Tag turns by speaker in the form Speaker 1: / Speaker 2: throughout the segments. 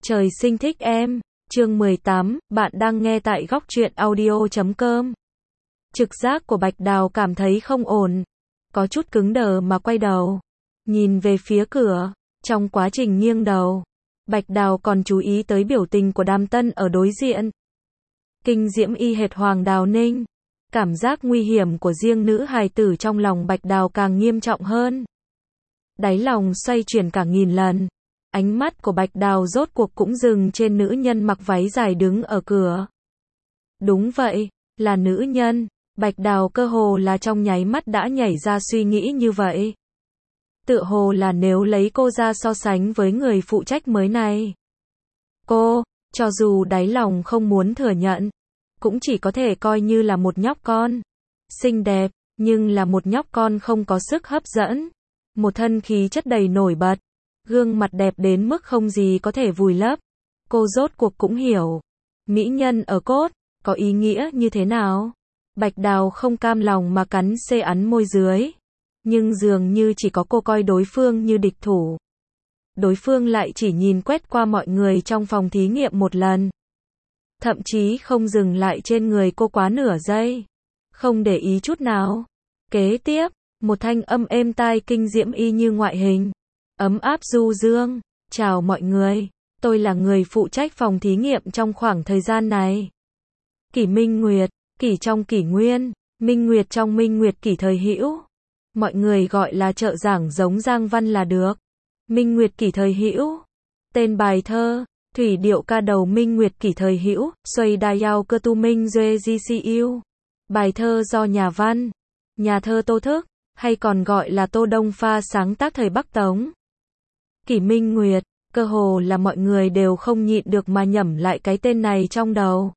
Speaker 1: Trời sinh thích em. Chương 18, bạn đang nghe tại góc truyện audio.com. Trực giác của Bạch Đào cảm thấy không ổn. Có chút cứng đờ mà quay đầu. Nhìn về phía cửa. Trong quá trình nghiêng đầu, Bạch Đào còn chú ý tới biểu tình của Đàm Tân ở đối diện. Kinh diễm y hệt Hoàng Đào Ninh. Cảm giác nguy hiểm của riêng nữ hài tử trong lòng Bạch Đào càng nghiêm trọng hơn. Đáy lòng xoay chuyển cả nghìn lần. Ánh mắt của Bạch Đào rốt cuộc cũng dừng trên nữ nhân mặc váy dài đứng ở cửa. Đúng vậy, là nữ nhân. Bạch Đào cơ hồ là trong nháy mắt đã nhảy ra suy nghĩ như vậy. Tựa hồ là nếu lấy cô ra so sánh với người phụ trách mới này. Cô, cho dù đáy lòng không muốn thừa nhận, cũng chỉ có thể coi như là một nhóc con. Xinh đẹp, nhưng là một nhóc con không có sức hấp dẫn. Một thân khí chất đầy nổi bật. Gương mặt đẹp đến mức không gì có thể vùi lấp. Cô rốt cuộc cũng hiểu. Mỹ nhân ở cốt, có ý nghĩa như thế nào? Bạch Đào không cam lòng mà cắn ấn môi dưới. Nhưng dường như chỉ có cô coi đối phương như địch thủ. Đối phương lại chỉ nhìn quét qua mọi người trong phòng thí nghiệm một lần. Thậm chí không dừng lại trên người cô quá nửa giây. Không để ý chút nào. Kế tiếp, một thanh âm êm tai kinh diễm y như ngoại hình. Ấm áp du dương. Chào mọi người, tôi là người phụ trách phòng thí nghiệm trong khoảng thời gian này. Kỷ Minh Nguyệt, Kỷ trong Kỷ Nguyên, Minh Nguyệt trong Minh Nguyệt Kỷ thời hữu. Mọi người gọi là trợ giảng giống Giang Văn là được. Minh Nguyệt Kỷ thời hữu. Tên bài thơ, thủy điệu ca đầu Minh Nguyệt Kỷ thời hữu, xoay đa yao cơ tu minh duê gcu. Bài thơ do nhà văn, nhà thơ Tô Thức, hay còn gọi là Tô Đông Pha sáng tác thời Bắc Tống. Kỷ Minh Nguyệt, cơ hồ là mọi người đều không nhịn được mà nhẩm lại cái tên này trong đầu.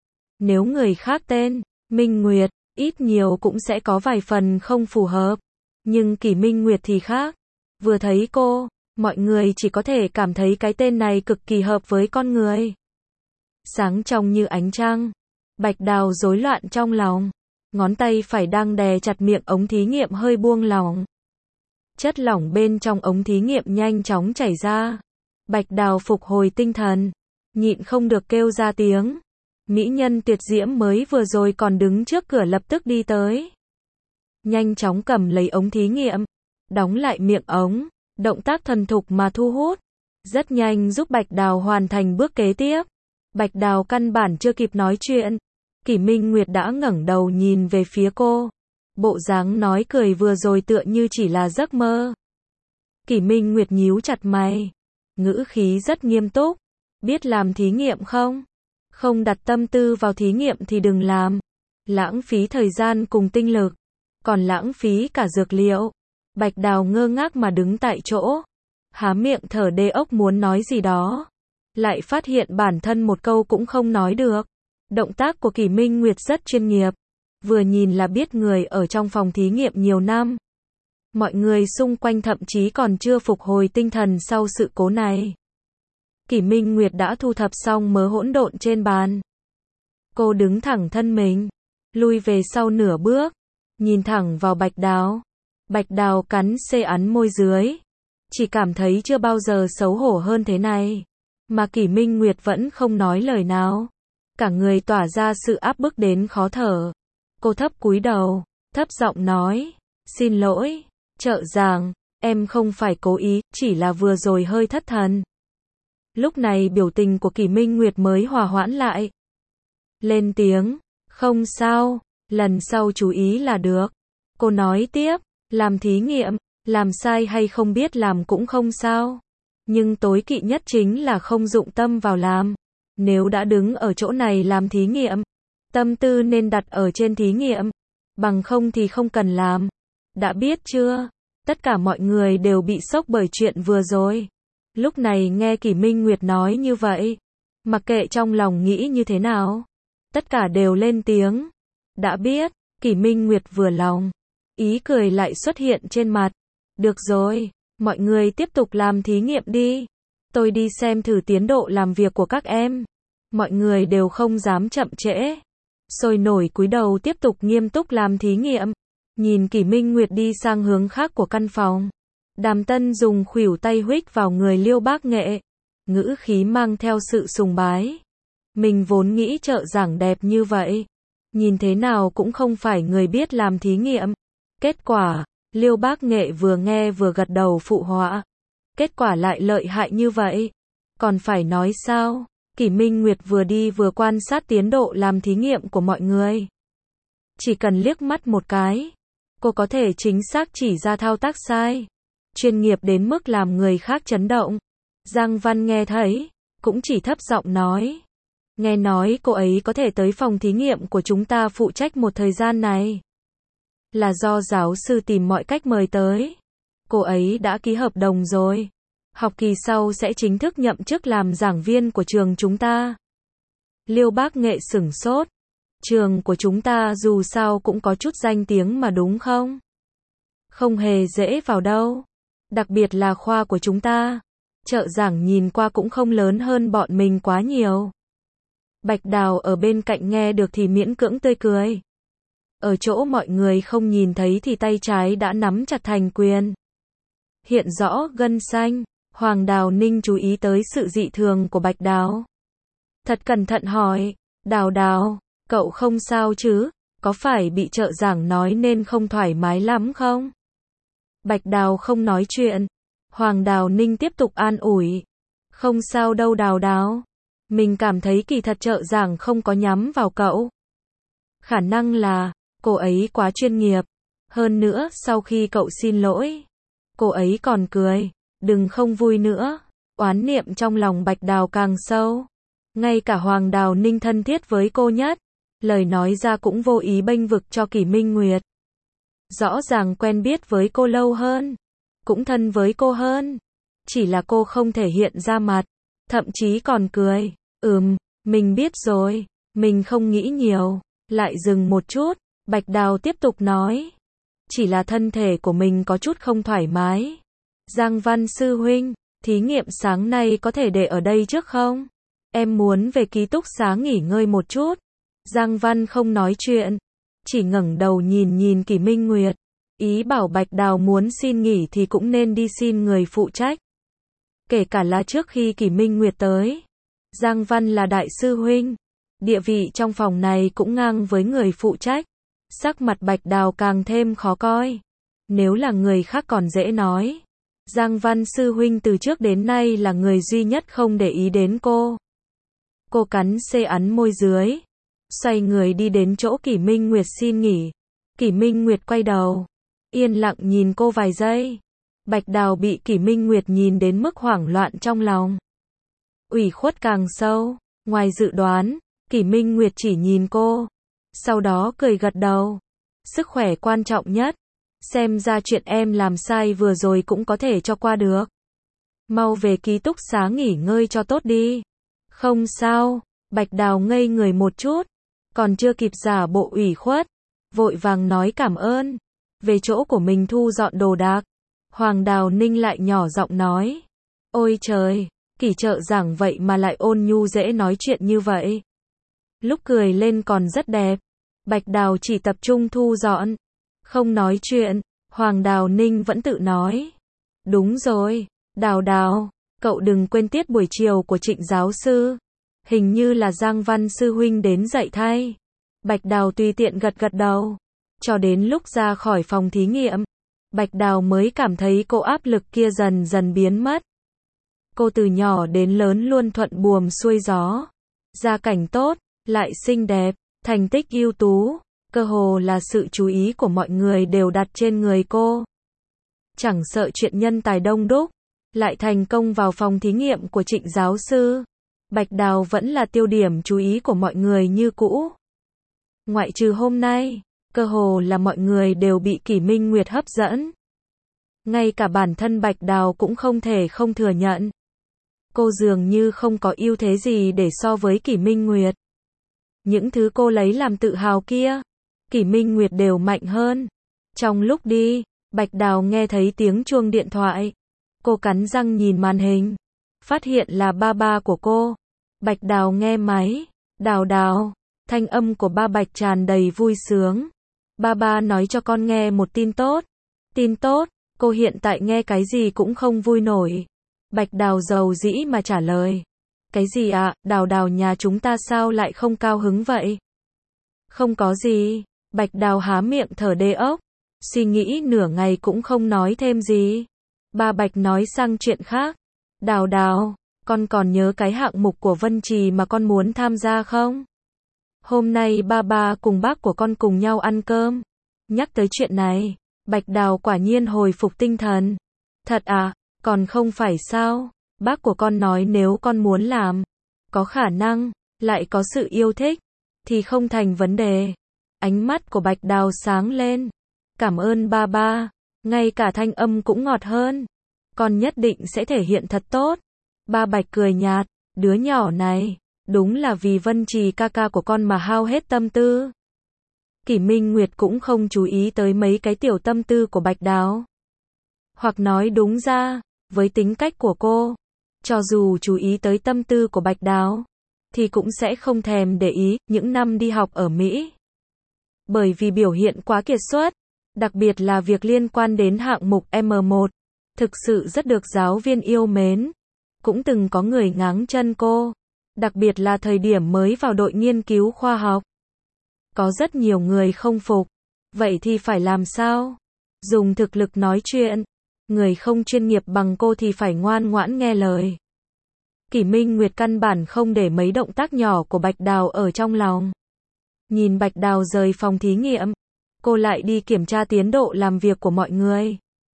Speaker 1: Nếu người khác tên Minh Nguyệt, ít nhiều cũng sẽ có vài phần không phù hợp. Nhưng Kỷ Minh Nguyệt thì khác. Vừa thấy cô, mọi người chỉ có thể cảm thấy cái tên này cực kỳ hợp với con người. Sáng trong như ánh trăng. Bạch Đào rối loạn trong lòng. Ngón tay phải đang đè chặt miệng ống thí nghiệm hơi buông lỏng. Chất lỏng bên trong ống thí nghiệm nhanh chóng chảy ra. Bạch Đào phục hồi tinh thần. Nhịn không được kêu ra tiếng. Mỹ nhân tuyệt diễm mới vừa rồi còn đứng trước cửa lập tức đi tới. Nhanh chóng cầm lấy ống thí nghiệm. Đóng lại miệng ống. Động tác thuần thục mà thu hút. Rất nhanh giúp Bạch Đào hoàn thành bước kế tiếp. Bạch Đào căn bản chưa kịp nói chuyện. Kỷ Minh Nguyệt đã ngẩng đầu nhìn về phía cô. Bộ dáng nói cười vừa rồi tựa như chỉ là giấc mơ. Kỷ Minh Nguyệt nhíu chặt mày. Ngữ khí rất nghiêm túc. Biết làm thí nghiệm không? Không đặt tâm tư vào thí nghiệm thì đừng làm. Lãng phí thời gian cùng tinh lực. Còn lãng phí cả dược liệu. Bạch Đào ngơ ngác mà đứng tại chỗ. Há miệng thở đê ốc muốn nói gì đó. Lại phát hiện bản thân một câu cũng không nói được. Động tác của Kỷ Minh Nguyệt rất chuyên nghiệp. Vừa nhìn là biết người ở trong phòng thí nghiệm nhiều năm. Mọi người xung quanh thậm chí còn chưa phục hồi tinh thần sau sự cố này. Kỷ Minh Nguyệt đã thu thập xong mớ hỗn độn trên bàn. Cô đứng thẳng thân mình, lui về sau nửa bước, nhìn thẳng vào Bạch Đào. Bạch Đào cắn ấn môi dưới. Chỉ cảm thấy chưa bao giờ xấu hổ hơn thế này. Mà Kỷ Minh Nguyệt vẫn không nói lời nào. Cả người tỏa ra sự áp bức đến khó thở. Cô thấp cúi đầu, thấp giọng nói, xin lỗi, trợ giảng, em không phải cố ý, chỉ là vừa rồi hơi thất thần. Lúc này biểu tình của Kỷ Minh Nguyệt mới hòa hoãn lại. Lên tiếng, không sao, lần sau chú ý là được. Cô nói tiếp, làm thí nghiệm, làm sai hay không biết làm cũng không sao. Nhưng tối kỵ nhất chính là không dụng tâm vào làm. Nếu đã đứng ở chỗ này làm thí nghiệm, tâm tư nên đặt ở trên thí nghiệm, bằng không thì không cần làm. Đã biết chưa? Tất cả mọi người đều bị sốc bởi chuyện vừa rồi. Lúc này nghe Kỷ Minh Nguyệt nói như vậy, mặc kệ trong lòng nghĩ như thế nào, tất cả đều lên tiếng. Đã biết, Kỷ Minh Nguyệt vừa lòng, ý cười lại xuất hiện trên mặt. Được rồi, mọi người tiếp tục làm thí nghiệm đi. Tôi đi xem thử tiến độ làm việc của các em. Mọi người đều không dám chậm trễ. Sôi nổi cúi đầu tiếp tục nghiêm túc làm thí nghiệm. Nhìn Kỷ Minh Nguyệt đi sang hướng khác của căn phòng. Đàm Tân dùng khuỷu tay huých vào người Liêu Bác Nghệ. ngữ khí mang theo sự sùng bái. Mình vốn nghĩ trợ giảng đẹp như vậy, nhìn thế nào cũng không phải người biết làm thí nghiệm. Kết quả, Liêu Bác Nghệ vừa nghe vừa gật đầu phụ họa. Kết quả lại lợi hại như vậy. Còn phải nói sao? Kỷ Minh Nguyệt vừa đi vừa quan sát tiến độ làm thí nghiệm của mọi người. Chỉ cần liếc mắt một cái, cô có thể chính xác chỉ ra thao tác sai. Chuyên nghiệp đến mức làm người khác chấn động. Giang Văn nghe thấy, cũng chỉ thấp giọng nói. Nghe nói cô ấy có thể tới phòng thí nghiệm của chúng ta phụ trách một thời gian này. Là do giáo sư tìm mọi cách mời tới. Cô ấy đã ký hợp đồng rồi. Học kỳ sau sẽ chính thức nhậm chức làm giảng viên của trường chúng ta. Liêu Bác Nghệ sửng sốt. Trường của chúng ta dù sao cũng có chút danh tiếng mà đúng không? Không hề dễ vào đâu. Đặc biệt là khoa của chúng ta. Trợ giảng nhìn qua cũng không lớn hơn bọn mình quá nhiều. Bạch Đào ở bên cạnh nghe được thì miễn cưỡng tươi cười. Ở chỗ mọi người không nhìn thấy thì tay trái đã nắm chặt thành quyền. Hiện rõ gân xanh. Hoàng Đào Ninh chú ý tới sự dị thường của Bạch Đào. Thật cẩn thận hỏi, Đào Đào, cậu không sao chứ, có phải bị trợ giảng nói nên không thoải mái lắm không? Bạch Đào không nói chuyện. Hoàng Đào Ninh tiếp tục an ủi. Không sao đâu Đào Đào. Mình cảm thấy kỳ thật trợ giảng không có nhắm vào cậu. Khả năng là, cô ấy quá chuyên nghiệp. Hơn nữa, sau khi cậu xin lỗi, cô ấy còn cười. Đừng không vui nữa. Oán niệm trong lòng Bạch Đào càng sâu. Ngay cả Hoàng Đào Ninh thân thiết với cô nhất, lời nói ra cũng vô ý bênh vực cho Kỷ Minh Nguyệt. Rõ ràng quen biết với cô lâu hơn, cũng thân với cô hơn. Chỉ là cô không thể hiện ra mặt, thậm chí còn cười. Mình biết rồi, mình không nghĩ nhiều. Lại dừng một chút, Bạch Đào tiếp tục nói. Chỉ là thân thể của mình có chút không thoải mái. Giang Văn sư huynh, thí nghiệm sáng nay có thể để ở đây trước không? Em muốn về ký túc xá nghỉ ngơi một chút. Giang Văn không nói chuyện, chỉ ngẩng đầu nhìn Kỷ Minh Nguyệt. Ý bảo Bạch Đào muốn xin nghỉ thì cũng nên đi xin người phụ trách. Kể cả là trước khi Kỷ Minh Nguyệt tới. Giang Văn là đại sư huynh. Địa vị trong phòng này cũng ngang với người phụ trách. Sắc mặt Bạch Đào càng thêm khó coi. Nếu là người khác còn dễ nói. Giang Văn sư huynh từ trước đến nay là người duy nhất không để ý đến cô. Cô cắn xê ắn môi dưới. Xoay người đi đến chỗ Kỷ Minh Nguyệt xin nghỉ. Kỷ Minh Nguyệt quay đầu. Yên lặng nhìn cô vài giây. Bạch Đào bị Kỷ Minh Nguyệt nhìn đến mức hoảng loạn trong lòng. Ủy khuất càng sâu. Ngoài dự đoán, Kỷ Minh Nguyệt chỉ nhìn cô. Sau đó cười gật đầu. Sức khỏe quan trọng nhất. Xem ra chuyện em làm sai vừa rồi cũng có thể cho qua được. Mau về ký túc xá nghỉ ngơi cho tốt đi. Không sao. Bạch Đào ngây người một chút. Còn chưa kịp giả bộ ủy khuất. Vội vàng nói cảm ơn. Về chỗ của mình thu dọn đồ đạc. Hoàng Đào Ninh lại nhỏ giọng nói. Ôi trời, Kỷ trợ giảng vậy mà lại ôn nhu dễ nói chuyện như vậy. Lúc cười lên còn rất đẹp. Bạch Đào chỉ tập trung thu dọn. Không nói chuyện, Hoàng Đào Ninh vẫn tự nói. Đúng rồi, Đào Đào, cậu đừng quên tiết buổi chiều của Trịnh giáo sư. Hình như là Giang Văn sư huynh đến dạy thay. Bạch Đào tùy tiện gật gật đầu. Cho đến lúc ra khỏi phòng thí nghiệm, Bạch Đào mới cảm thấy cô áp lực kia dần dần biến mất. Cô từ nhỏ đến lớn luôn thuận buồm xuôi gió. Gia cảnh tốt, lại xinh đẹp, thành tích ưu tú. Cơ hồ là sự chú ý của mọi người đều đặt trên người cô. Chẳng sợ chuyện nhân tài đông đúc, lại thành công vào phòng thí nghiệm của Trịnh giáo sư. Bạch Đào vẫn là tiêu điểm chú ý của mọi người như cũ. Ngoại trừ hôm nay, cơ hồ là mọi người đều bị Kỷ Minh Nguyệt hấp dẫn. Ngay cả bản thân Bạch Đào cũng không thể không thừa nhận. Cô dường như không có ưu thế gì để so với Kỷ Minh Nguyệt. Những thứ cô lấy làm tự hào kia, Kỷ Minh Nguyệt đều mạnh hơn. Trong lúc đi, Bạch Đào nghe thấy tiếng chuông điện thoại. Cô cắn răng nhìn màn hình. Phát hiện là ba của cô. Bạch Đào nghe máy. Đào Đào. Thanh âm của ba Bạch tràn đầy vui sướng. Ba nói cho con nghe một tin tốt. Tin tốt, cô hiện tại nghe cái gì cũng không vui nổi. Bạch Đào dầu dĩ mà trả lời. Cái gì ạ, Đào Đào nhà chúng ta sao lại không cao hứng vậy? Không có gì. Bạch Đào há miệng thở đê ốc. Suy nghĩ nửa ngày cũng không nói thêm gì. Ba Bạch nói sang chuyện khác. Đào Đào, con còn nhớ cái hạng mục của Vân Trì mà con muốn tham gia không? Hôm nay ba cùng bác của con cùng nhau ăn cơm. Nhắc tới chuyện này, Bạch Đào quả nhiên hồi phục tinh thần. Thật à, còn không phải sao? Bác của con nói nếu con muốn làm, có khả năng, lại có sự yêu thích, thì không thành vấn đề. Ánh mắt của Bạch Đào sáng lên. Cảm ơn ba, ngay cả thanh âm cũng ngọt hơn. Con nhất định sẽ thể hiện thật tốt. Ba Bạch cười nhạt, đứa nhỏ này, đúng là vì Vân Trì ca ca của con mà hao hết tâm tư. Kỷ Minh Nguyệt cũng không chú ý tới mấy cái tiểu tâm tư của Bạch Đào. Hoặc nói đúng ra, với tính cách của cô, cho dù chú ý tới tâm tư của Bạch Đào, thì cũng sẽ không thèm để ý những năm đi học ở Mỹ. Bởi vì biểu hiện quá kiệt xuất, đặc biệt là việc liên quan đến hạng mục M1, thực sự rất được giáo viên yêu mến. Cũng từng có người ngáng chân cô, đặc biệt là thời điểm mới vào đội nghiên cứu khoa học. Có rất nhiều người không phục. Vậy thì phải làm sao? Dùng thực lực nói chuyện. Người không chuyên nghiệp bằng cô thì phải ngoan ngoãn nghe lời. Kỷ Minh Nguyệt căn bản không để mấy động tác nhỏ của Bạch Đào ở trong lòng. Nhìn Bạch Đào rời phòng thí nghiệm, cô lại đi kiểm tra tiến độ làm việc của mọi người.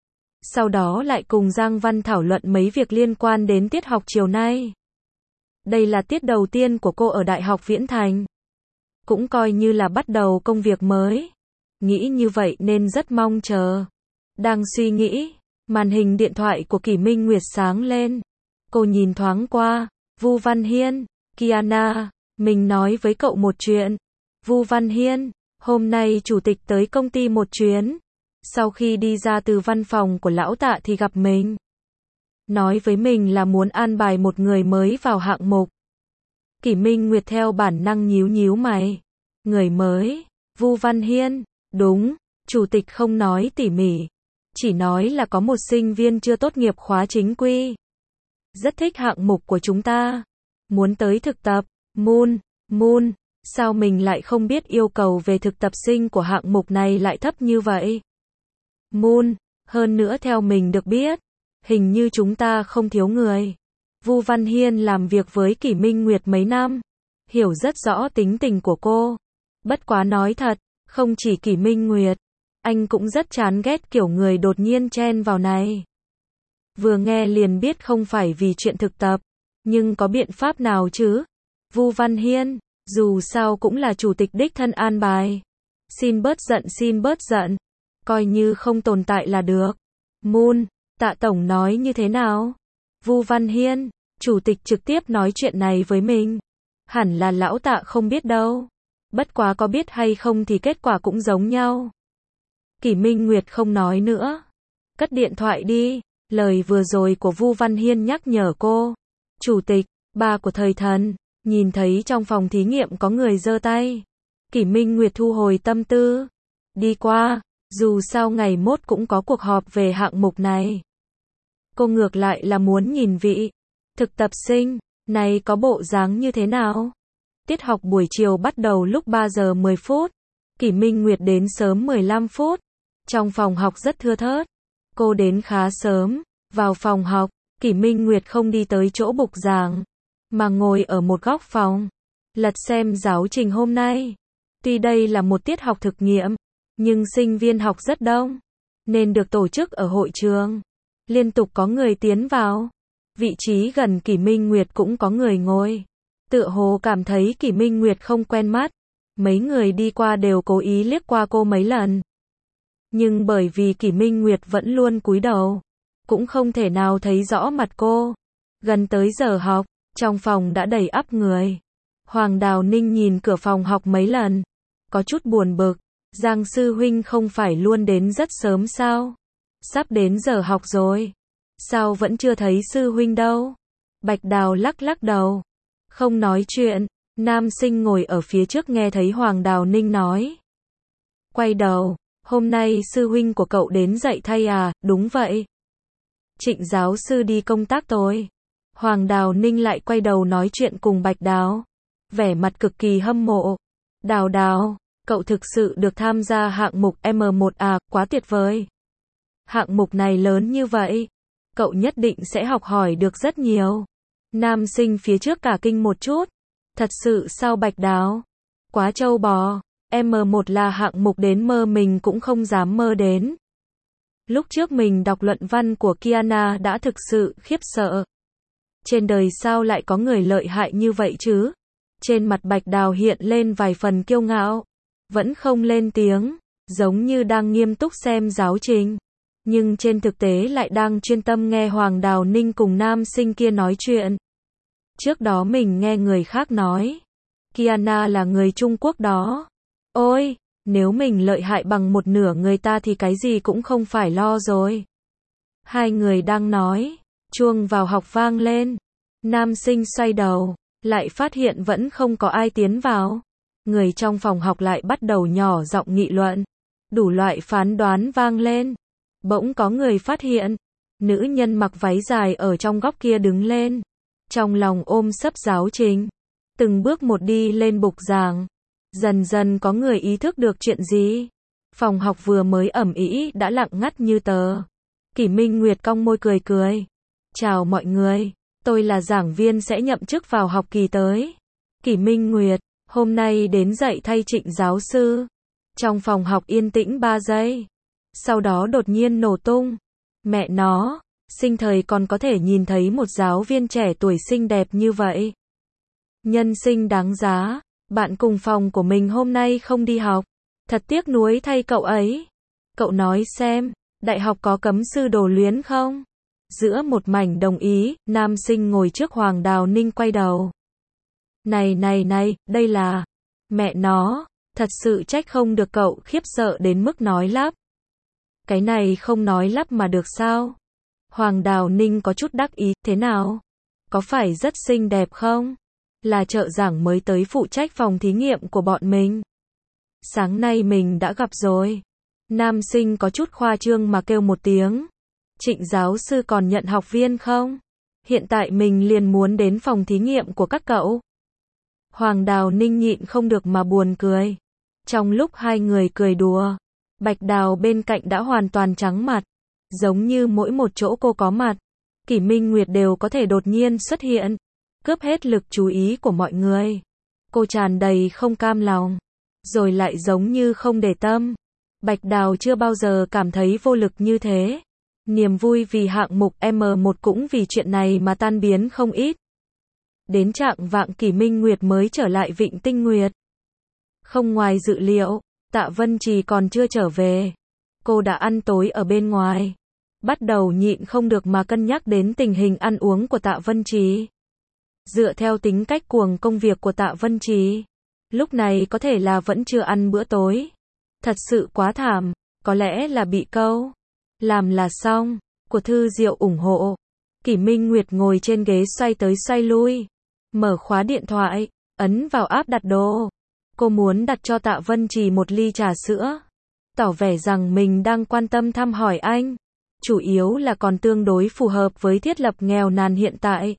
Speaker 1: Sau đó lại cùng Giang Văn thảo luận mấy việc liên quan đến tiết học chiều nay. Đây là tiết đầu tiên của cô ở Đại học Viễn Thành. Cũng coi như là bắt đầu công việc mới. Nghĩ như vậy nên rất mong chờ. Đang suy nghĩ, màn hình điện thoại của Kỷ Minh Nguyệt sáng lên. Cô nhìn thoáng qua, Vu Văn Hiên, Kiana, mình nói với cậu một chuyện. Vu Văn Hiên, hôm nay chủ tịch tới công ty một chuyến. Sau khi đi ra từ văn phòng của lão Tạ thì gặp mình. Nói với mình là muốn an bài một người mới vào hạng mục. Kỷ Minh Nguyệt theo bản năng nhíu nhíu mày. Người mới, Vu Văn Hiên, đúng, chủ tịch không nói tỉ mỉ. Chỉ nói là có một sinh viên chưa tốt nghiệp khóa chính quy. Rất thích hạng mục của chúng ta. Muốn tới thực tập, Moon, sao mình lại không biết yêu cầu về thực tập sinh của hạng mục này lại thấp như vậy? Moon, hơn nữa theo mình được biết, hình như chúng ta không thiếu người. Vu Văn Hiên làm việc với Kỷ Minh Nguyệt mấy năm, hiểu rất rõ tính tình của cô. Bất quá nói thật, không chỉ Kỷ Minh Nguyệt, anh cũng rất chán ghét kiểu người đột nhiên chen vào này. Vừa nghe liền biết không phải vì chuyện thực tập, nhưng có biện pháp nào chứ? Vu Văn Hiên, dù sao cũng là chủ tịch đích thân an bài. Xin bớt giận, coi như không tồn tại là được. Moon, Tạ tổng nói như thế nào? Vu Văn Hiên, chủ tịch trực tiếp nói chuyện này với mình. Hẳn là lão Tạ không biết đâu. Bất quá có biết hay không thì kết quả cũng giống nhau. Kỷ Minh Nguyệt không nói nữa. Cất điện thoại đi. Lời vừa rồi của Vu Văn Hiên nhắc nhở cô. Chủ tịch, ba của thời thần, nhìn thấy trong phòng thí nghiệm có người giơ tay. Kỷ Minh Nguyệt thu hồi tâm tư. Đi qua, dù sao ngày mốt cũng có cuộc họp về hạng mục này. Cô ngược lại là muốn nhìn vị thực tập sinh này có bộ dáng như thế nào. Tiết học buổi chiều bắt đầu lúc 3 giờ 10 phút. Kỷ Minh Nguyệt đến sớm 15 phút. Trong phòng học rất thưa thớt. Cô đến khá sớm. Vào phòng học, Kỷ Minh Nguyệt không đi tới chỗ bục giảng, mà ngồi ở một góc phòng, lật xem giáo trình hôm nay. Tuy đây là một tiết học thực nghiệm, nhưng sinh viên học rất đông, nên được tổ chức ở hội trường. Liên tục có người tiến vào. Vị trí gần Kỷ Minh Nguyệt cũng có người ngồi. Tựa hồ cảm thấy Kỷ Minh Nguyệt không quen mắt. Mấy người đi qua đều cố ý liếc qua cô mấy lần. Nhưng bởi vì Kỷ Minh Nguyệt vẫn luôn cúi đầu, cũng không thể nào thấy rõ mặt cô. Gần tới giờ học, trong phòng đã đầy ắp người. Hoàng Đào Ninh nhìn cửa phòng học mấy lần, có chút buồn bực. Giang sư huynh không phải luôn đến rất sớm sao? Sắp đến giờ học rồi. Sao vẫn chưa thấy sư huynh đâu? Bạch Đào lắc lắc đầu. Không nói chuyện. Nam sinh ngồi ở phía trước nghe thấy Hoàng Đào Ninh nói. Quay đầu. Hôm nay sư huynh của cậu đến dạy thay à? Đúng vậy. Trịnh giáo sư đi công tác tối. Hoàng Đào Ninh lại quay đầu nói chuyện cùng Bạch Đào. Vẻ mặt cực kỳ hâm mộ. Đào Đào, cậu thực sự được tham gia hạng mục M1 à, quá tuyệt vời. Hạng mục này lớn như vậy, cậu nhất định sẽ học hỏi được rất nhiều. Nam sinh phía trước cả kinh một chút. Thật sự sao Bạch Đào? Quá trâu bò. M1 là hạng mục đến mơ mình cũng không dám mơ đến. Lúc trước mình đọc luận văn của Kiana đã thực sự khiếp sợ. Trên đời sao lại có người lợi hại như vậy chứ? Trên mặt Bạch Đào hiện lên vài phần kiêu ngạo. Vẫn không lên tiếng, giống như đang nghiêm túc xem giáo trình. Nhưng trên thực tế lại đang chuyên tâm nghe Hoàng Đào Ninh cùng nam sinh kia nói chuyện. Trước đó mình nghe người khác nói, Kiana là người Trung Quốc đó. Ôi, nếu mình lợi hại bằng một nửa người ta thì cái gì cũng không phải lo rồi. Hai người đang nói, chuông vào học vang lên. Nam sinh xoay đầu, lại phát hiện vẫn không có ai tiến vào. Người trong phòng học lại bắt đầu nhỏ giọng nghị luận. Đủ loại phán đoán vang lên. Bỗng có người phát hiện, nữ nhân mặc váy dài ở trong góc kia đứng lên. Trong lòng ôm sấp giáo trình. Từng bước một đi lên bục giảng. Dần dần có người ý thức được chuyện gì. Phòng học vừa mới ẩm ĩ đã lặng ngắt như tờ. Kỷ Minh Nguyệt cong môi cười cười. Chào mọi người, tôi là giảng viên sẽ nhậm chức vào học kỳ tới. Kỷ Minh Nguyệt, hôm nay đến dạy thay Trịnh giáo sư. Trong phòng học yên tĩnh 3 giây. Sau đó đột nhiên nổ tung. Mẹ nó, sinh thời còn có thể nhìn thấy một giáo viên trẻ tuổi xinh đẹp như vậy. Nhân sinh đáng giá. Bạn cùng phòng của mình hôm nay không đi học. Thật tiếc nuối thay cậu ấy. Cậu nói xem, đại học có cấm sư đồ luyến không? Giữa một mảnh đồng ý, nam sinh ngồi trước Hoàng Đào Ninh quay đầu. Này, đây là... Mẹ nó, thật sự trách không được cậu khiếp sợ đến mức nói lắp. Cái này không nói lắp mà được sao? Hoàng Đào Ninh có chút đắc ý, thế nào? Có phải rất xinh đẹp không? Là trợ giảng mới tới phụ trách phòng thí nghiệm của bọn mình. Sáng nay mình đã gặp rồi. Nam sinh có chút khoa trương mà kêu một tiếng. Trịnh giáo sư còn nhận học viên không? Hiện tại mình liền muốn đến phòng thí nghiệm của các cậu. Hoàng Đào Ninh nhịn không được mà buồn cười. Trong lúc hai người cười đùa, Bạch Đào bên cạnh đã hoàn toàn trắng mặt. Giống như mỗi một chỗ cô có mặt, Kỷ Minh Nguyệt đều có thể đột nhiên xuất hiện, cướp hết lực chú ý của mọi người. Cô tràn đầy không cam lòng, rồi lại giống như không để tâm. Bạch Đào chưa bao giờ cảm thấy vô lực như thế. Niềm vui vì hạng mục M1 cũng vì chuyện này mà tan biến không ít. Đến trạng vạng Kỷ Minh Nguyệt mới trở lại Vịnh Tinh Nguyệt. Không ngoài dự liệu, Tạ Vân Trì còn chưa trở về. Cô đã ăn tối ở bên ngoài. Bắt đầu nhịn không được mà cân nhắc đến tình hình ăn uống của Tạ Vân Trì. Dựa theo tính cách cuồng công việc của Tạ Vân Trì, lúc này có thể là vẫn chưa ăn bữa tối. Thật sự quá thảm, có lẽ là bị câu. Làm là xong, của Thư Diệu ủng hộ. Kỷ Minh Nguyệt ngồi trên ghế xoay tới xoay lui. Mở khóa điện thoại, ấn vào app đặt đồ. Cô muốn đặt cho Tạ Vân Trì một ly trà sữa. Tỏ vẻ rằng mình đang quan tâm thăm hỏi anh. Chủ yếu là còn tương đối phù hợp với thiết lập nghèo nàn hiện tại.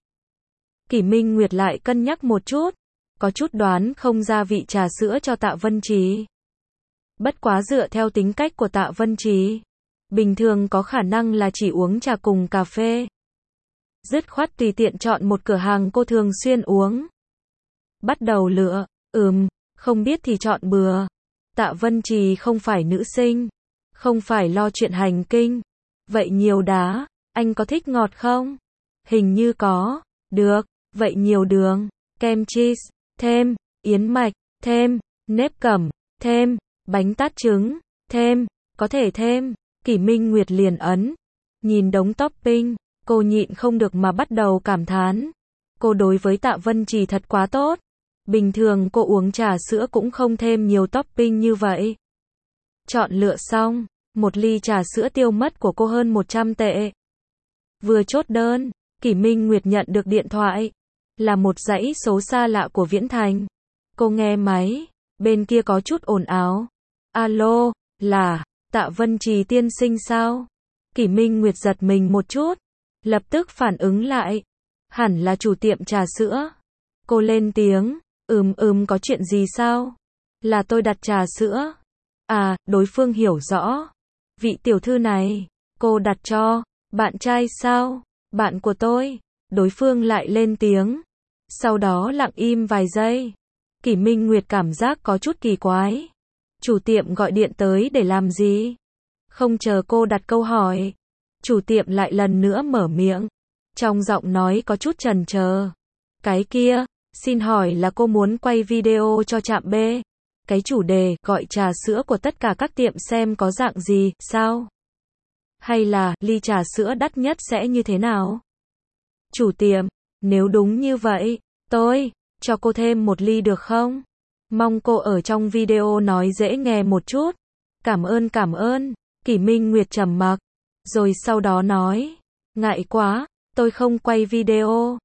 Speaker 1: Kỷ Minh Nguyệt lại cân nhắc một chút. Có chút đoán không ra vị trà sữa cho Tạ Vân Trì. Bất quá dựa theo tính cách của Tạ Vân Trì, bình thường có khả năng là chỉ uống trà cùng cà phê. Dứt khoát tùy tiện chọn một cửa hàng cô thường xuyên uống. Bắt đầu lựa, không biết thì chọn bừa. Tạ Vân Trì không phải nữ sinh, không phải lo chuyện hành kinh. Vậy nhiều đá, anh có thích ngọt không? Hình như có. Được, vậy nhiều đường, kem cheese, thêm, yến mạch, thêm, nếp cẩm, thêm, bánh tát trứng, thêm, có thể thêm. Kỷ Minh Nguyệt liền ấn. Nhìn đống topping, cô nhịn không được mà bắt đầu cảm thán. Cô đối với Tạ Vân Trì thật quá tốt. Bình thường cô uống trà sữa cũng không thêm nhiều topping như vậy. Chọn lựa xong, một ly trà sữa tiêu mất của cô hơn 100 tệ. Vừa chốt đơn, Kỷ Minh Nguyệt nhận được điện thoại. Là một dãy số xa lạ của Viễn Thành. Cô nghe máy, bên kia có chút ồn ào. Alo, là Tạ Vân Trì tiên sinh sao? Kỷ Minh Nguyệt giật mình một chút. Lập tức phản ứng lại. Hẳn là chủ tiệm trà sữa. Cô lên tiếng. Có chuyện gì sao? Là tôi đặt trà sữa. À, đối phương hiểu rõ. Vị tiểu thư này, cô đặt cho bạn trai sao? Bạn của tôi. Đối phương lại lên tiếng. Sau đó lặng im vài giây. Kỷ Minh Nguyệt cảm giác có chút kỳ quái. Chủ tiệm gọi điện tới để làm gì? Không chờ cô đặt câu hỏi, chủ tiệm lại lần nữa mở miệng. Trong giọng nói có chút chần chờ. Cái kia, xin hỏi là cô muốn quay video cho trạm B? Cái chủ đề gọi trà sữa của tất cả các tiệm xem có dạng gì, sao? Hay là ly trà sữa đắt nhất sẽ như thế nào? Chủ tiệm, nếu đúng như vậy, tôi cho cô thêm một ly được không? Mong cô ở trong video nói dễ nghe một chút. Cảm ơn. Kỷ Minh Nguyệt trầm mặc, rồi sau đó nói, ngại quá, tôi không quay video.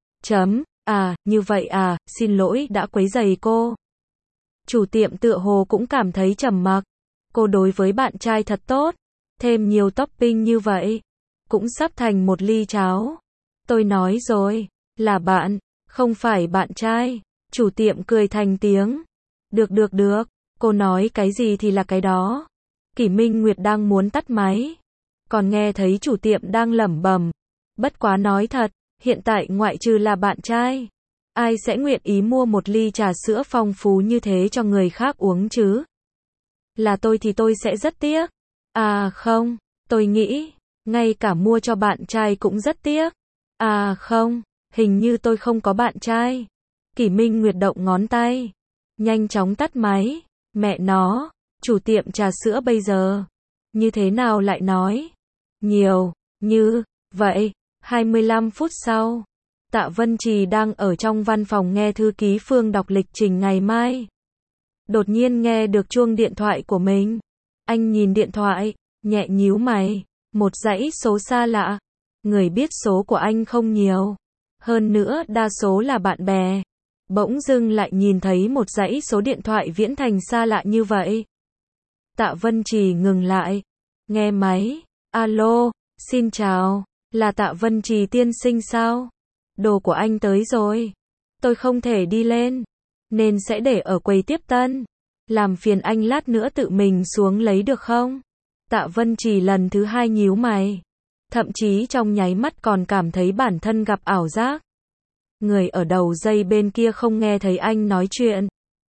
Speaker 1: Như vậy à, xin lỗi đã quấy rầy cô. Chủ tiệm tựa hồ cũng cảm thấy trầm mặc. Cô đối với bạn trai thật tốt, thêm nhiều topping như vậy, cũng sắp thành một ly cháo. Tôi nói rồi, là bạn, không phải bạn trai. Chủ tiệm cười thành tiếng. Được, cô nói cái gì thì là cái đó. Kỷ Minh Nguyệt đang muốn tắt máy, còn nghe thấy chủ tiệm đang lẩm bẩm. Bất quá nói thật, hiện tại ngoại trừ là bạn trai, ai sẽ nguyện ý mua một ly trà sữa phong phú như thế cho người khác uống chứ? Là tôi thì tôi sẽ rất tiếc. À không, tôi nghĩ, ngay cả mua cho bạn trai cũng rất tiếc. À không, hình như tôi không có bạn trai. Kỷ Minh Nguyệt động ngón tay, nhanh chóng tắt máy. Mẹ nó, chủ tiệm trà sữa bây giờ, như thế nào lại nói nhiều như vậy? 25 phút sau, Tạ Vân Trì đang ở trong văn phòng nghe thư ký Phương đọc lịch trình ngày mai. Đột nhiên nghe được chuông điện thoại của mình. Anh nhìn điện thoại, nhẹ nhíu mày. Một dãy số xa lạ. Người biết số của anh không nhiều. Hơn nữa đa số là bạn bè. Bỗng dưng lại nhìn thấy một dãy số điện thoại viễn thành xa lạ như vậy. Tạ Vân Trì ngừng lại. Nghe máy. Alo, xin chào. Là Tạ Vân Trì tiên sinh sao? Đồ của anh tới rồi. Tôi không thể đi lên, nên sẽ để ở quầy tiếp tân. Làm phiền anh lát nữa tự mình xuống lấy được không? Tạ Vân Trì lần thứ hai nhíu mày. Thậm chí trong nháy mắt còn cảm thấy bản thân gặp ảo giác. Người ở đầu dây bên kia không nghe thấy anh nói chuyện.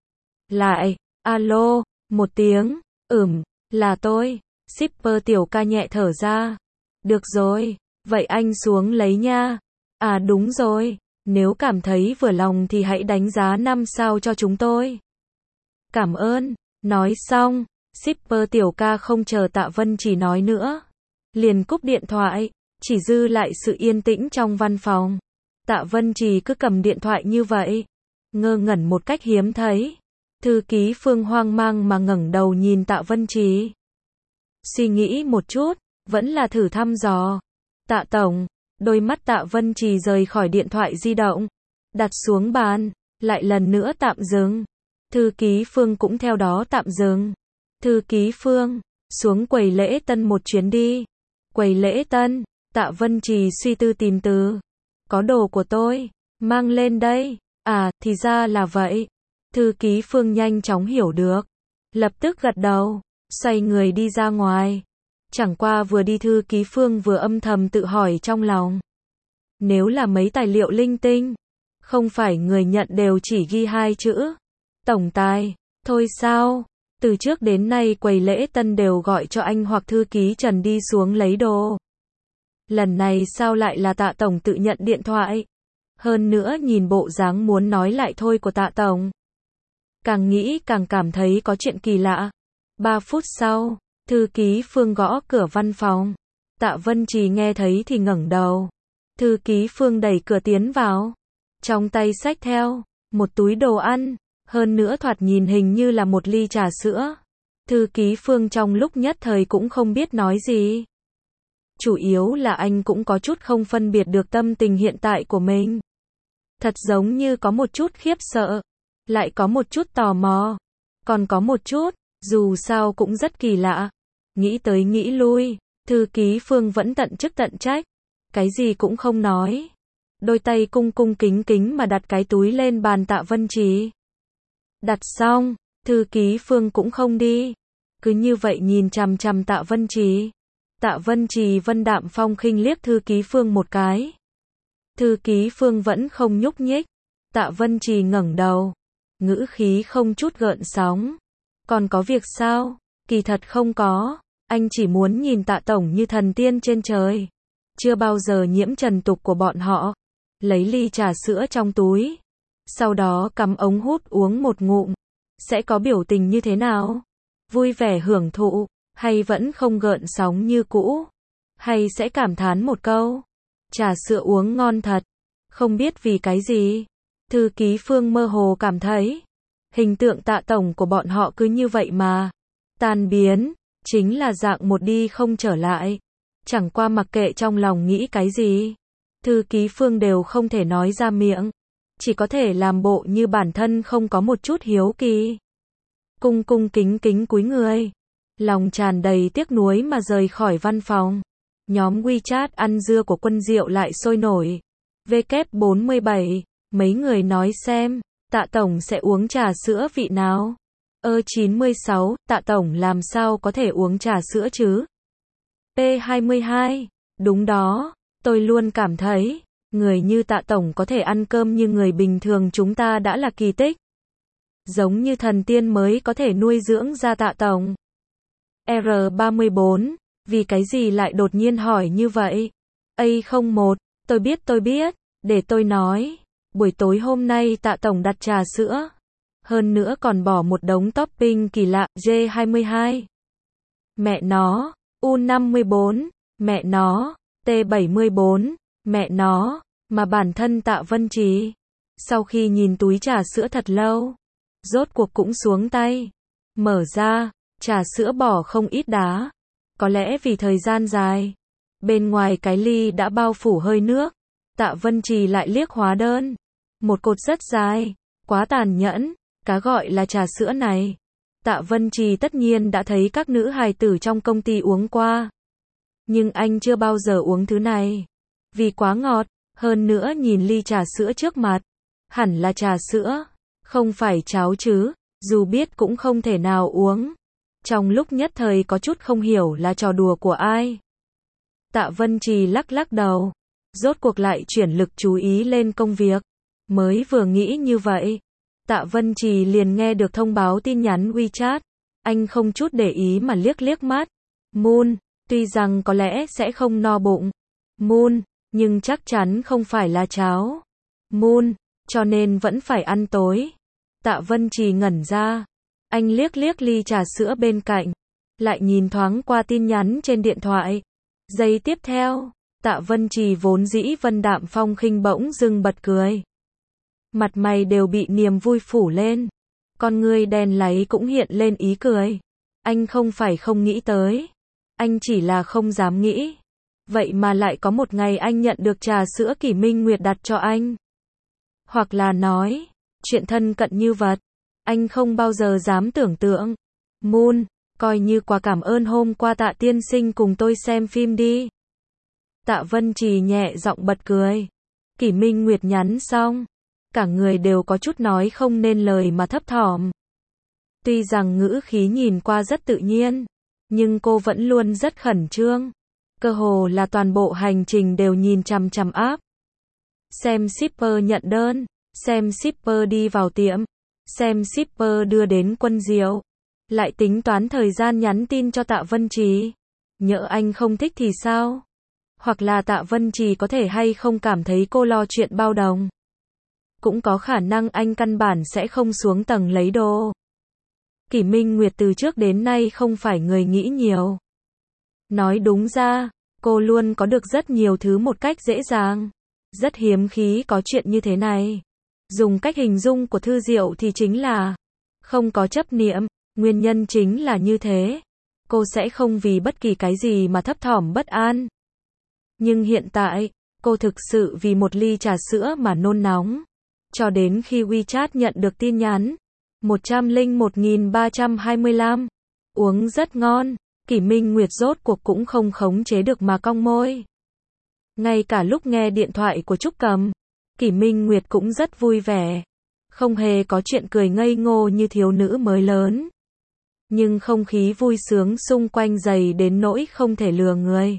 Speaker 1: Lại, alo, một tiếng, là tôi. Shipper Tiểu Ca nhẹ thở ra. Được rồi, vậy anh xuống lấy nha. À đúng rồi, nếu cảm thấy vừa lòng thì hãy đánh giá 5 sao cho chúng tôi. Cảm ơn. Nói xong, shipper Tiểu Ca không chờ Tạ Vân Trì nói nữa, liền cúp điện thoại, chỉ dư lại sự yên tĩnh trong văn phòng. Tạ Vân Trì cứ cầm điện thoại như vậy, ngơ ngẩn một cách hiếm thấy. Thư ký Phương hoang mang mà ngẩng đầu nhìn Tạ Vân Trì. Suy nghĩ một chút, vẫn là thử thăm dò. Tạ tổng. Đôi mắt Tạ Vân Trì rời khỏi điện thoại di động, đặt xuống bàn, lại lần nữa tạm dừng. Thư ký Phương cũng theo đó tạm dừng. Thư ký Phương, xuống quầy lễ tân một chuyến đi. Quầy lễ tân, Tạ Vân Trì suy tư tìm từ. Có đồ của tôi, mang lên đây. À, thì ra là vậy. Thư ký Phương nhanh chóng hiểu được. Lập tức gật đầu, xoay người đi ra ngoài. Chẳng qua vừa đi thư ký Phương vừa âm thầm tự hỏi trong lòng. Nếu là mấy tài liệu linh tinh, không phải người nhận đều chỉ ghi 2 chữ tổng tài, thôi sao? Từ trước đến nay quầy lễ tân đều gọi cho anh hoặc thư ký Trần đi xuống lấy đồ. Lần này sao lại là Tạ tổng tự nhận điện thoại? Hơn nữa nhìn bộ dáng muốn nói lại thôi của Tạ tổng. Càng nghĩ càng cảm thấy có chuyện kỳ lạ. 3 phút sau, thư ký Phương gõ cửa văn phòng. Tạ Vân Trì nghe thấy thì ngẩng đầu. Thư ký Phương đẩy cửa tiến vào. Trong tay xách theo một túi đồ ăn, hơn nữa thoạt nhìn hình như là một ly trà sữa. Thư ký Phương trong lúc nhất thời cũng không biết nói gì. Chủ yếu là anh cũng có chút không phân biệt được tâm tình hiện tại của mình. Thật giống như có một chút khiếp sợ, lại có một chút tò mò, còn có một chút, dù sao cũng rất kỳ lạ. Nghĩ tới nghĩ lui, thư ký Phương vẫn tận chức tận trách. cái gì cũng không nói. Đôi tay cung cung kính kính mà đặt cái túi lên bàn Tạ Vân Trì. Đặt xong, thư ký Phương cũng không đi. Cứ như vậy nhìn chằm chằm Tạ Vân Trì. Tạ Vân Trì vân đạm phong khinh liếc thư ký Phương một cái. Thư ký Phương vẫn không nhúc nhích. Tạ Vân Trì ngẩng đầu. Ngữ khí không chút gợn sóng. Còn có việc sao? Kỳ thật không có. Anh chỉ muốn nhìn Tạ Tổng như thần tiên trên trời. Chưa bao giờ nhiễm trần tục của bọn họ. Lấy ly trà sữa trong túi. Sau đó cắm ống hút uống một ngụm. Sẽ có biểu tình như thế nào? Vui vẻ hưởng thụ, hay vẫn không gợn sóng như cũ? Hay sẽ cảm thán một câu? Trà sữa uống ngon thật. Không biết vì cái gì. Thư ký Phương mơ hồ cảm thấy. Hình tượng Tạ Tổng của bọn họ cứ như vậy mà. Tan biến. Chính là dạng một đi không trở lại. Chẳng qua mặc kệ trong lòng nghĩ cái gì. Thư ký Phương đều không thể nói ra miệng. Chỉ có thể làm bộ như bản thân không có một chút hiếu kỳ. Cung cung kính kính cúi người. Lòng tràn đầy tiếc nuối mà rời khỏi văn phòng. Nhóm WeChat ăn dưa của Quân Diệu lại sôi nổi. W47, mấy người nói xem, Tạ Tổng sẽ uống trà sữa vị nào? 96, Tạ Tổng làm sao có thể uống trà sữa chứ? P22, đúng đó, tôi luôn cảm thấy, người như Tạ Tổng có thể ăn cơm như người bình thường chúng ta đã là kỳ tích. Giống như thần tiên mới có thể nuôi dưỡng ra Tạ Tổng. R34, vì cái gì lại đột nhiên hỏi như vậy? A01, tôi biết, để tôi nói. Buổi tối hôm nay Tạ Tổng đặt trà sữa. Hơn nữa còn bỏ một đống topping kỳ lạ, J22. Mẹ nó, U54, mẹ nó, T74, mẹ nó, mà bản thân Tạ Vân Trì. Sau khi nhìn túi trà sữa thật lâu, rốt cuộc cũng xuống tay. Mở ra, trà sữa bỏ không ít đá. Có lẽ vì thời gian dài. Bên ngoài cái ly đã bao phủ hơi nước. Tạ Vân Trì lại liếc hóa đơn. Một cột rất dài. Quá tàn nhẫn. Cá gọi là trà sữa này. Tạ Vân Trì tất nhiên đã thấy các nữ hài tử trong công ty uống qua. Nhưng anh chưa bao giờ uống thứ này. Vì quá ngọt. Hơn nữa nhìn ly trà sữa trước mặt. Hẳn là trà sữa. Không phải cháo chứ. Dù biết cũng không thể nào uống. Trong lúc nhất thời có chút không hiểu là trò đùa của ai. Tạ Vân Trì lắc lắc đầu. Rốt cuộc lại chuyển lực chú ý lên công việc. Mới vừa nghĩ như vậy. Tạ Vân Trì liền nghe được thông báo tin nhắn WeChat. Anh không chút để ý mà liếc liếc mắt. Moon, tuy rằng có lẽ sẽ không no bụng. Moon, nhưng chắc chắn không phải là cháo. Moon, cho nên vẫn phải ăn tối. Tạ Vân Trì ngẩn ra. Anh liếc liếc ly trà sữa bên cạnh. Lại nhìn thoáng qua tin nhắn trên điện thoại. Giây tiếp theo, Tạ Vân Trì vốn dĩ vân đạm phong khinh bỗng dưng bật cười. Mặt mày đều bị niềm vui phủ lên. Con ngươi đen láy cũng hiện lên ý cười. Anh không phải không nghĩ tới. Anh chỉ là không dám nghĩ. Vậy mà lại có một ngày anh nhận được trà sữa Kỷ Minh Nguyệt đặt cho anh. Hoặc là nói, chuyện thân cận như vật. Anh không bao giờ dám tưởng tượng. Moon, coi như quà cảm ơn hôm qua Tạ tiên sinh cùng tôi xem phim đi. Tạ Vân Trì nhẹ giọng bật cười. Kỷ Minh Nguyệt nhắn xong. Cả người đều có chút nói không nên lời mà thấp thỏm. Tuy rằng ngữ khí nhìn qua rất tự nhiên. Nhưng cô vẫn luôn rất khẩn trương. Cơ hồ là toàn bộ hành trình đều nhìn chằm chằm áp. Xem shipper nhận đơn. Xem shipper đi vào tiệm. Xem shipper đưa đến Quân Diệu. Lại tính toán thời gian nhắn tin cho Tạ Vân Trì. Nhỡ anh không thích thì sao? Hoặc là Tạ Vân Trì có thể hay không cảm thấy cô lo chuyện bao đồng. Cũng có khả năng anh căn bản sẽ không xuống tầng lấy đồ. Kỷ Minh Nguyệt từ trước đến nay không phải người nghĩ nhiều. Nói đúng ra, cô luôn có được rất nhiều thứ một cách dễ dàng. Rất hiếm khi có chuyện như thế này. Dùng cách hình dung của Thư Diệu thì chính là không có chấp niệm, nguyên nhân chính là như thế. Cô sẽ không vì bất kỳ cái gì mà thấp thỏm bất an. Nhưng hiện tại, cô thực sự vì một ly trà sữa mà nôn nóng. Cho đến khi WeChat nhận được tin nhắn 101.325. Uống rất ngon. Kỷ Minh Nguyệt rốt cuộc cũng không khống chế được mà cong môi. Ngay cả lúc nghe điện thoại của Trúc Cầm, Kỷ Minh Nguyệt cũng rất vui vẻ. Không hề có chuyện cười ngây ngô như thiếu nữ mới lớn. Nhưng không khí vui sướng xung quanh dày đến nỗi không thể lừa người.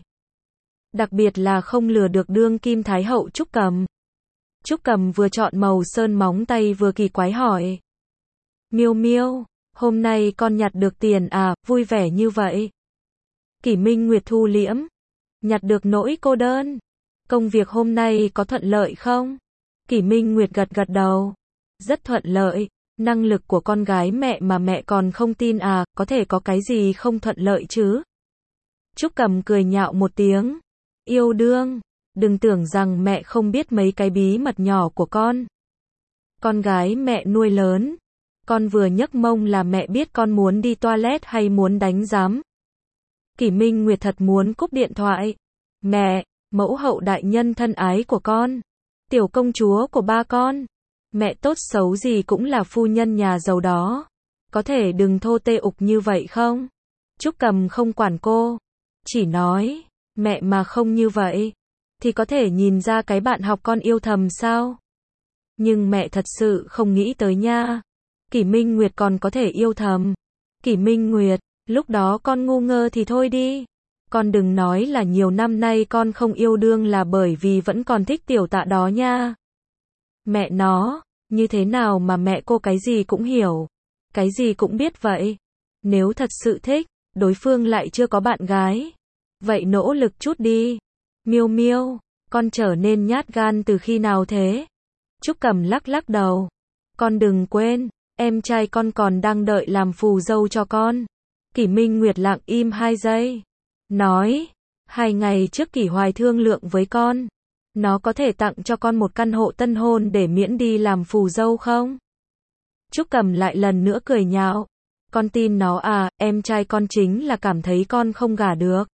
Speaker 1: Đặc biệt là không lừa được đương kim thái hậu Trúc Cầm. Trúc Cầm vừa chọn màu sơn móng tay vừa kỳ quái hỏi. Miêu Miêu, hôm nay con nhặt được tiền à, vui vẻ như vậy. Kỷ Minh Nguyệt thu liễm. Nhặt được nỗi cô đơn. Công việc hôm nay có thuận lợi không? Kỷ Minh Nguyệt gật gật đầu. Rất thuận lợi. Năng lực của con gái mẹ mà mẹ còn không tin à, có thể có cái gì không thuận lợi chứ? Trúc Cầm cười nhạo một tiếng. Yêu đương. Đừng tưởng rằng mẹ không biết mấy cái bí mật nhỏ của con. Con gái mẹ nuôi lớn. Con vừa nhấc mông là mẹ biết con muốn đi toilet hay muốn đánh giám. Kỷ Minh Nguyệt thật muốn cúp điện thoại. Mẹ, mẫu hậu đại nhân thân ái của con. Tiểu công chúa của ba con. Mẹ tốt xấu gì cũng là phu nhân nhà giàu đó. Có thể đừng thô tê ục như vậy không? Trúc Cầm không quản cô. Chỉ nói, mẹ mà không như vậy, thì có thể nhìn ra cái bạn học con yêu thầm sao? Nhưng mẹ thật sự không nghĩ tới nha. Kỷ Minh Nguyệt còn có thể yêu thầm. Kỷ Minh Nguyệt, lúc đó con ngu ngơ thì thôi đi. Con đừng nói là nhiều năm nay con không yêu đương là bởi vì vẫn còn thích tiểu Tạ đó nha. Mẹ nó, như thế nào mà mẹ cô cái gì cũng hiểu, cái gì cũng biết vậy? Nếu thật sự thích, đối phương lại chưa có bạn gái, vậy nỗ lực chút đi. Miêu Miêu, con trở nên nhát gan từ khi nào thế? Trúc Cầm lắc lắc đầu. Con đừng quên, em trai con còn đang đợi làm phù dâu cho con. Kỷ Minh Nguyệt lặng im 2 giây. Nói, 2 ngày trước Kỷ Hoài thương lượng với con. Nó có thể tặng cho con một căn hộ tân hôn để miễn đi làm phù dâu không? Trúc Cầm lại lần nữa cười nhạo. Con tin nó à, em trai con chính là cảm thấy con không gả được.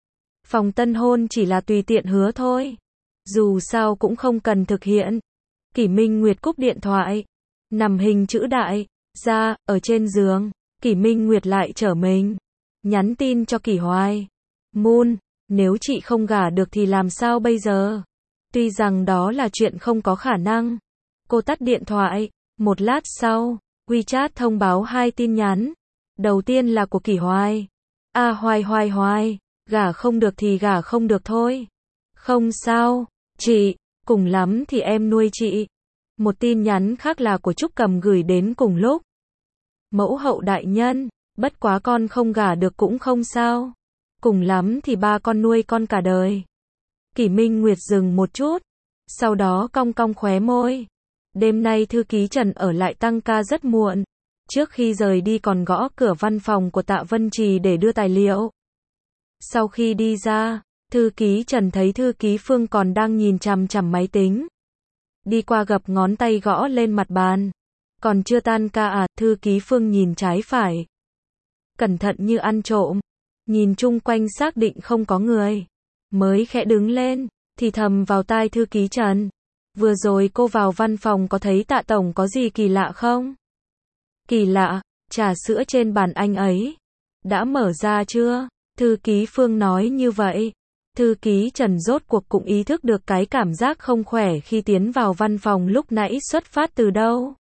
Speaker 1: Phòng tân hôn chỉ là tùy tiện hứa thôi. Dù sao cũng không cần thực hiện. Kỷ Minh Nguyệt cúp điện thoại. Nằm hình chữ đại. Ra, ở trên giường. Kỷ Minh Nguyệt lại trở mình. Nhắn tin cho Kỷ Hoài. Moon, nếu chị không gả được thì làm sao bây giờ? Tuy rằng đó là chuyện không có khả năng. Cô tắt điện thoại. Một lát sau, WeChat thông báo 2 tin nhắn. Đầu tiên là của Kỷ Hoài. À Hoài, gả không được thì gả không được thôi. Không sao, chị, cùng lắm thì em nuôi chị. Một tin nhắn khác là của Trúc Cầm gửi đến cùng lúc. Mẫu hậu đại nhân, bất quá con không gả được cũng không sao. Cùng lắm thì ba con nuôi con cả đời. Kỷ Minh Nguyệt dừng một chút, sau đó cong cong khóe môi. Đêm nay thư ký Trần ở lại tăng ca rất muộn. Trước khi rời đi còn gõ cửa văn phòng của Tạ Vân Trì để đưa tài liệu. Sau khi đi ra, thư ký Trần thấy thư ký Phương còn đang nhìn chằm chằm máy tính. Đi qua gập ngón tay gõ lên mặt bàn. Còn chưa tan ca à? Thư ký Phương nhìn trái phải. Cẩn thận như ăn trộm. Nhìn chung quanh xác định không có người. Mới khẽ đứng lên, thì thầm vào tai thư ký Trần. Vừa rồi cô vào văn phòng có thấy Tạ tổng có gì kỳ lạ không? Kỳ lạ, trà sữa trên bàn anh ấy. Đã mở ra chưa? Thư ký Phương nói như vậy. Thư ký Trần rốt cuộc cũng ý thức được cái cảm giác không khỏe khi tiến vào văn phòng lúc nãy xuất phát từ đâu.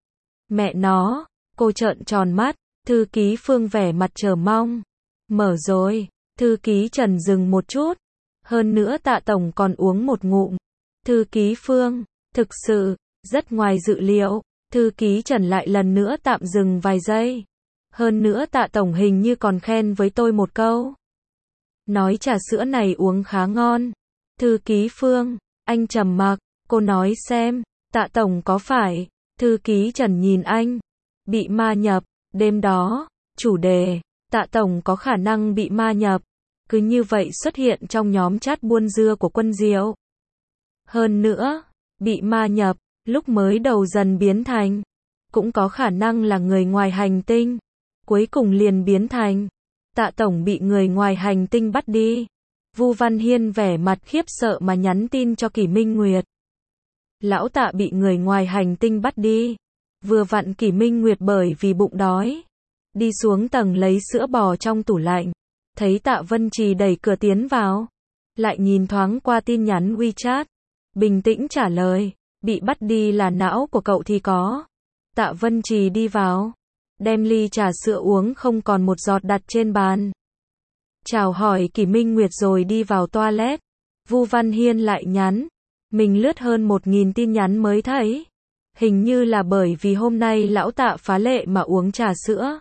Speaker 1: Mẹ nó, cô trợn tròn mắt, thư ký Phương vẻ mặt chờ mong. Mở rồi, thư ký Trần dừng một chút. Hơn nữa Tạ tổng còn uống một ngụm. Thư ký Phương, thực sự, rất ngoài dự liệu. Thư ký Trần lại lần nữa tạm dừng vài giây. Hơn nữa Tạ tổng hình như còn khen với tôi một câu. Nói trà sữa này uống khá ngon. Thư ký Phương, anh trầm mặc, cô nói xem, Tạ tổng có phải? Thư ký Trần nhìn anh. Bị ma nhập, đêm đó, chủ đề, Tạ tổng có khả năng bị ma nhập. Cứ như vậy xuất hiện trong nhóm chat buôn dưa của Quân Diệu. Hơn nữa, bị ma nhập, lúc mới đầu dần biến thành. Cũng có khả năng là người ngoài hành tinh. Cuối cùng liền biến thành. Tạ tổng bị người ngoài hành tinh bắt đi. Vu Văn Hiên vẻ mặt khiếp sợ mà nhắn tin cho Kỷ Minh Nguyệt. Lão Tạ bị người ngoài hành tinh bắt đi. Vừa vặn Kỷ Minh Nguyệt bởi vì bụng đói. Đi xuống tầng lấy sữa bò trong tủ lạnh. Thấy Tạ Vân Trì đẩy cửa tiến vào. lại nhìn thoáng qua tin nhắn WeChat. Bình tĩnh trả lời, bị bắt đi là não của cậu thì có. Tạ Vân Trì đi vào, đem ly trà sữa uống không còn một giọt đặt trên bàn. Chào hỏi Kỷ Minh Nguyệt rồi đi vào toilet. Vu Văn Hiên lại nhắn, mình lướt hơn 1000 tin nhắn mới thấy. Hình như là bởi vì hôm nay lão Tạ phá lệ mà uống trà sữa.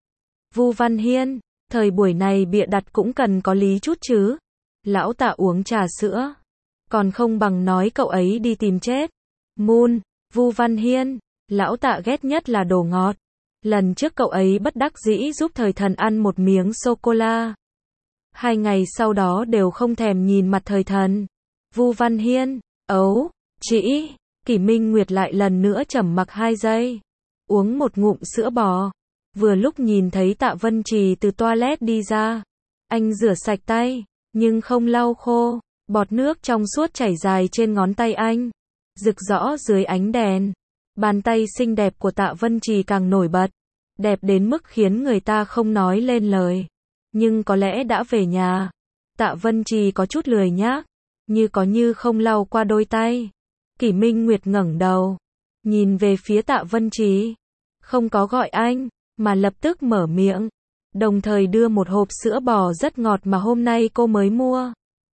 Speaker 1: Vu Văn Hiên, thời buổi này bịa đặt cũng cần có lý chút chứ. Lão Tạ uống trà sữa, còn không bằng nói cậu ấy đi tìm chết. Moon, Vu Văn Hiên, lão Tạ ghét nhất là đồ ngọt. Lần trước cậu ấy bất đắc dĩ giúp thời thần ăn một miếng sô-cô-la. 2 ngày sau đó đều không thèm nhìn mặt thời thần. Vu Văn Hiên, ấu, chỉ, Kỷ Minh Nguyệt lại lần nữa trầm mặc 2 giây. Uống một ngụm sữa bò. Vừa lúc nhìn thấy Tạ Vân Trì từ toilet đi ra. Anh rửa sạch tay, nhưng không lau khô. Bọt nước trong suốt chảy dài trên ngón tay anh. Rực rõ dưới ánh đèn. Bàn tay xinh đẹp của Tạ Vân Trì càng nổi bật. Đẹp đến mức khiến người ta không nói lên lời. Nhưng có lẽ đã về nhà. Tạ Vân Trì có chút lười nhác. Như không lau qua đôi tay. Kỷ Minh Nguyệt ngẩng đầu. Nhìn về phía Tạ Vân Trì. Không có gọi anh, mà lập tức mở miệng. Đồng thời đưa một hộp sữa bò rất ngọt mà hôm nay cô mới mua.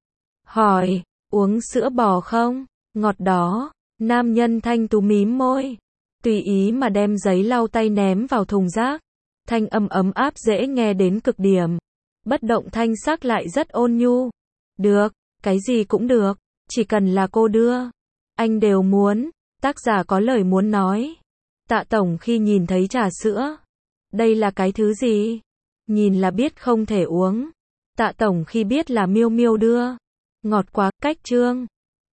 Speaker 1: Hỏi, uống sữa bò không? Ngọt đó. Nam nhân thanh tú mím môi. Tùy ý mà đem giấy lau tay ném vào thùng rác. Thanh âm ấm áp dễ nghe đến cực điểm. Bất động thanh sắc lại rất ôn nhu. Được, cái gì cũng được. Chỉ cần là cô đưa. Anh đều muốn. Tác giả có lời muốn nói. Tạ Tổng khi nhìn thấy trà sữa. Đây là cái thứ gì? Nhìn là biết không thể uống. Tạ Tổng khi biết là Miêu Miêu đưa. Ngọt quá, cách chương.